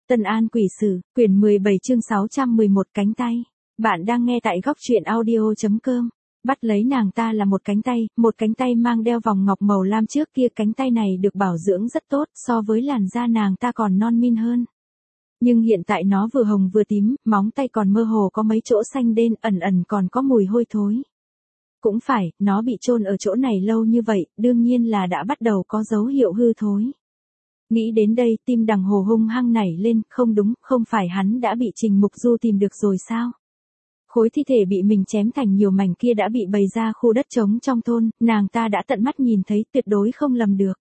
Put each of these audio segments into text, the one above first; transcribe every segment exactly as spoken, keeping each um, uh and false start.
Tân An Quỷ Sử, quyển mười bảy chương sáu trăm mười một cánh tay. Bạn đang nghe tại góc truyện audio.com. Bắt lấy nàng ta là một cánh tay, một cánh tay mang đeo vòng ngọc màu lam trước kia. Cánh tay này được bảo dưỡng rất tốt, so với làn da nàng ta còn non min hơn. Nhưng hiện tại nó vừa hồng vừa tím, móng tay còn mơ hồ có mấy chỗ xanh đen, ẩn ẩn còn có mùi hôi thối. Cũng phải, nó bị chôn ở chỗ này lâu như vậy, đương nhiên là đã bắt đầu có dấu hiệu hư thối. Nghĩ đến đây, tim Đằng Hồ hung hăng nảy lên, không đúng, không phải hắn đã bị Trình Mục Du tìm được rồi sao? Khối thi thể bị mình chém thành nhiều mảnh kia đã bị bày ra khu đất trống trong thôn, nàng ta đã tận mắt nhìn thấy, tuyệt đối không lầm được.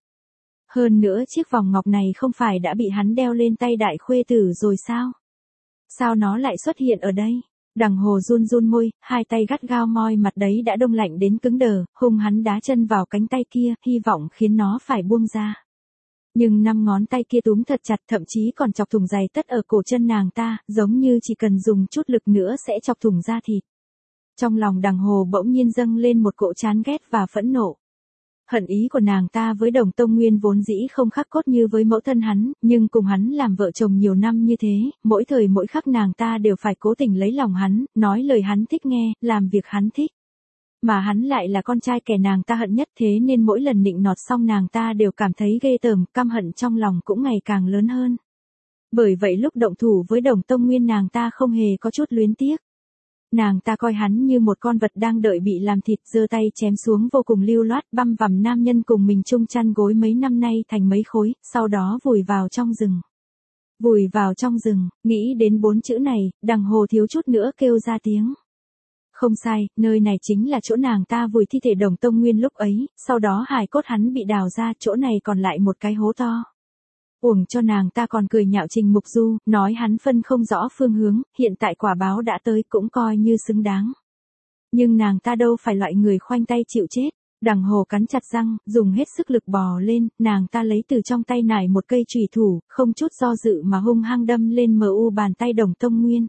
Hơn nữa chiếc vòng ngọc này không phải đã bị hắn đeo lên tay đại khuê tử rồi sao? Sao nó lại xuất hiện ở đây? Đằng Hồ run run môi, hai tay gắt gao moi mặt đấy đã đông lạnh đến cứng đờ, hung hắn đá chân vào cánh tay kia, hy vọng khiến nó phải buông ra. Nhưng năm ngón tay kia túm thật chặt, thậm chí còn chọc thủng giày tất ở cổ chân nàng ta, giống như chỉ cần dùng chút lực nữa sẽ chọc thủng da thịt. Trong lòng Đằng Hồ bỗng nhiên dâng lên một cỗ chán ghét và phẫn nộ. Hận ý của nàng ta với Đồng Tông Nguyên vốn dĩ không khắc cốt như với mẫu thân hắn, nhưng cùng hắn làm vợ chồng nhiều năm như thế, mỗi thời mỗi khắc nàng ta đều phải cố tình lấy lòng hắn, nói lời hắn thích nghe, làm việc hắn thích. Mà hắn lại là con trai kẻ nàng ta hận nhất, thế nên mỗi lần nịnh nọt xong nàng ta đều cảm thấy ghê tởm, căm hận trong lòng cũng ngày càng lớn hơn. Bởi vậy lúc động thủ với Đồng Tông Nguyên nàng ta không hề có chút luyến tiếc. Nàng ta coi hắn như một con vật đang đợi bị làm thịt, giơ tay chém xuống vô cùng lưu loát, băm vằm nam nhân cùng mình chung chăn gối mấy năm nay thành mấy khối, sau đó vùi vào trong rừng. Vùi vào trong rừng, nghĩ đến bốn chữ này, Đằng Hồ thiếu chút nữa kêu ra tiếng. Không sai, nơi này chính là chỗ nàng ta vùi thi thể Đồng Tông Nguyên lúc ấy, sau đó hài cốt hắn bị đào ra, chỗ này còn lại một cái hố to. Uổng cho nàng ta còn cười nhạo Trình Mục Du, nói hắn phân không rõ phương hướng, hiện tại quả báo đã tới cũng coi như xứng đáng. Nhưng nàng ta đâu phải loại người khoanh tay chịu chết. Đằng Hồ cắn chặt răng, dùng hết sức lực bò lên, nàng ta lấy từ trong tay nải một cây chùy thủ, không chút do dự mà hung hăng đâm lên mờ u bàn tay Đồng Tông Nguyên.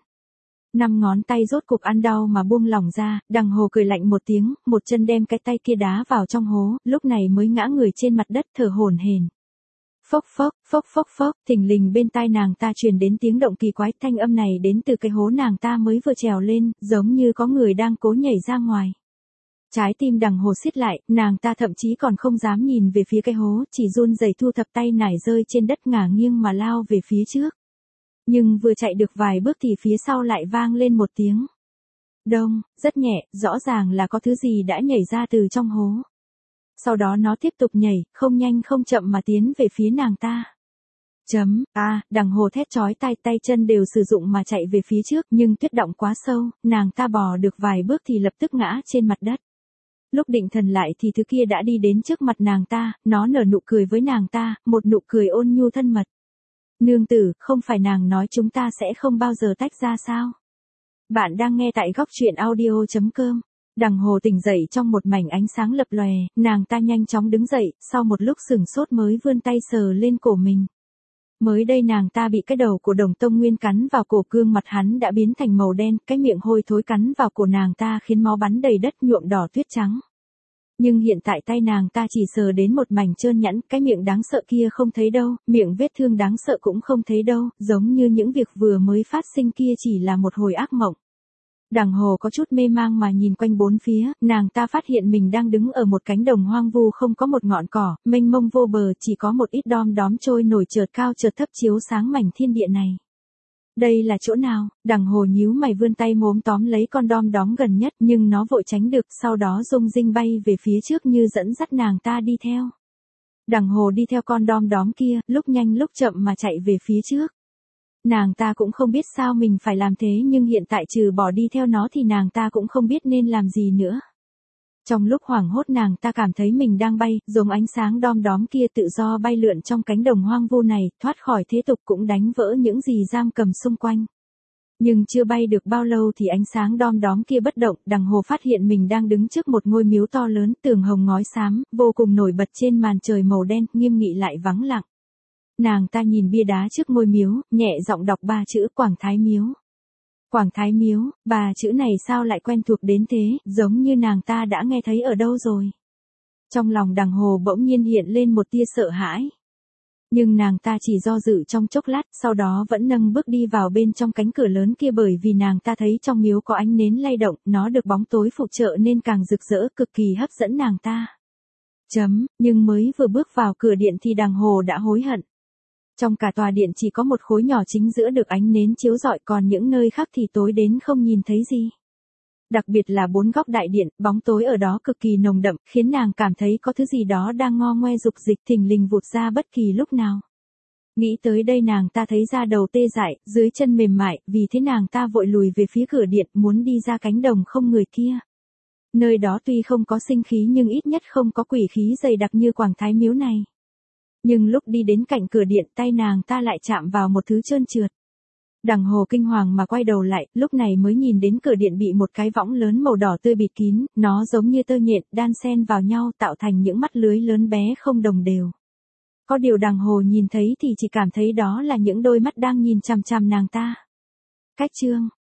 Năm ngón tay rốt cục ăn đau mà buông lỏng ra, Đằng Hồ cười lạnh một tiếng, một chân đem cái tay kia đá vào trong hố, lúc này mới ngã người trên mặt đất thở hổn hển. Phốc phốc, phốc phốc phốc, thình lình bên tai nàng ta truyền đến tiếng động kỳ quái, thanh âm này đến từ cái hố nàng ta mới vừa trèo lên, giống như có người đang cố nhảy ra ngoài. Trái tim Đằng Hồ siết lại, nàng ta thậm chí còn không dám nhìn về phía cái hố, chỉ run rẩy thu thập tay nải rơi trên đất ngả nghiêng mà lao về phía trước. Nhưng vừa chạy được vài bước thì phía sau lại vang lên một tiếng đông, rất nhẹ, rõ ràng là có thứ gì đã nhảy ra từ trong hố. Sau đó nó tiếp tục nhảy, không nhanh không chậm mà tiến về phía nàng ta. Chấm, a, à, Đằng Hồ thét chói tai, tay chân đều sử dụng mà chạy về phía trước, nhưng tuyết động quá sâu, nàng ta bò được vài bước thì lập tức ngã trên mặt đất. Lúc định thần lại thì thứ kia đã đi đến trước mặt nàng ta, nó nở nụ cười với nàng ta, một nụ cười ôn nhu thân mật. Nương tử, không phải nàng nói chúng ta sẽ không bao giờ tách ra sao? Bạn đang nghe tại góc truyện audio.com. Đằng Hồ tỉnh dậy trong một mảnh ánh sáng lập lòe, nàng ta nhanh chóng đứng dậy, sau một lúc sửng sốt mới vươn tay sờ lên cổ mình. Mới đây nàng ta bị cái đầu của Đồng Tông Nguyên cắn vào cổ, gương mặt hắn đã biến thành màu đen, cái miệng hôi thối cắn vào cổ nàng ta khiến máu bắn đầy đất nhuộm đỏ tuyết trắng. Nhưng hiện tại tay nàng ta chỉ sờ đến một mảnh trơn nhẵn, cái miệng đáng sợ kia không thấy đâu, miệng vết thương đáng sợ cũng không thấy đâu, giống như những việc vừa mới phát sinh kia chỉ là một hồi ác mộng. Đằng Hồ có chút mê mang mà nhìn quanh bốn phía, nàng ta phát hiện mình đang đứng ở một cánh đồng hoang vu không có một ngọn cỏ, mênh mông vô bờ, chỉ có một ít đom đóm trôi nổi chợt cao chợt thấp chiếu sáng mảnh thiên địa này. Đây là chỗ nào? Đằng Hồ nhíu mày vươn tay móm tóm lấy con đom đóm gần nhất, nhưng nó vội tránh được, sau đó rung rinh bay về phía trước như dẫn dắt nàng ta đi theo. Đằng Hồ đi theo con đom đóm kia, lúc nhanh lúc chậm mà chạy về phía trước. Nàng ta cũng không biết sao mình phải làm thế, nhưng hiện tại trừ bỏ đi theo nó thì nàng ta cũng không biết nên làm gì nữa. Trong lúc hoảng hốt nàng ta cảm thấy mình đang bay, giống ánh sáng đom đóm kia tự do bay lượn trong cánh đồng hoang vu này, thoát khỏi thế tục cũng đánh vỡ những gì giam cầm xung quanh. Nhưng chưa bay được bao lâu thì ánh sáng đom đóm kia bất động, Đằng Hồ phát hiện mình đang đứng trước một ngôi miếu to lớn, tường hồng ngói xám, vô cùng nổi bật trên màn trời màu đen, nghiêm nghị lại vắng lặng. Nàng ta nhìn bia đá trước ngôi miếu, nhẹ giọng đọc ba chữ Quảng Thái Miếu. Quảng Thái Miếu, ba chữ này sao lại quen thuộc đến thế, giống như nàng ta đã nghe thấy ở đâu rồi. Trong lòng Đằng Hồ bỗng nhiên hiện lên một tia sợ hãi. Nhưng nàng ta chỉ do dự trong chốc lát, sau đó vẫn nâng bước đi vào bên trong cánh cửa lớn kia, bởi vì nàng ta thấy trong miếu có ánh nến lay động, nó được bóng tối phụ trợ nên càng rực rỡ, cực kỳ hấp dẫn nàng ta. Chấm, nhưng mới vừa bước vào cửa điện thì đàng hồ đã hối hận. Trong cả tòa điện chỉ có một khối nhỏ chính giữa được ánh nến chiếu rọi, còn những nơi khác thì tối đến không nhìn thấy gì. Đặc biệt là bốn góc đại điện, bóng tối ở đó cực kỳ nồng đậm, khiến nàng cảm thấy có thứ gì đó đang ngo ngoe dục dịch thình lình vụt ra bất kỳ lúc nào. Nghĩ tới đây nàng ta thấy da đầu tê dại, dưới chân mềm mại, vì thế nàng ta vội lùi về phía cửa điện, muốn đi ra cánh đồng không người kia. Nơi đó tuy không có sinh khí nhưng ít nhất không có quỷ khí dày đặc như Quảng Thái Miếu này. Nhưng lúc đi đến cạnh cửa điện, tay nàng ta lại chạm vào một thứ trơn trượt. Đằng hồ kinh hoàng mà quay đầu lại, lúc này mới nhìn đến cửa điện bị một cái võng lớn màu đỏ tươi bịt kín, nó giống như tơ nhện, đan xen vào nhau tạo thành những mắt lưới lớn bé không đồng đều. Có điều đằng hồ nhìn thấy thì chỉ cảm thấy đó là những đôi mắt đang nhìn chằm chằm nàng ta. Cách chương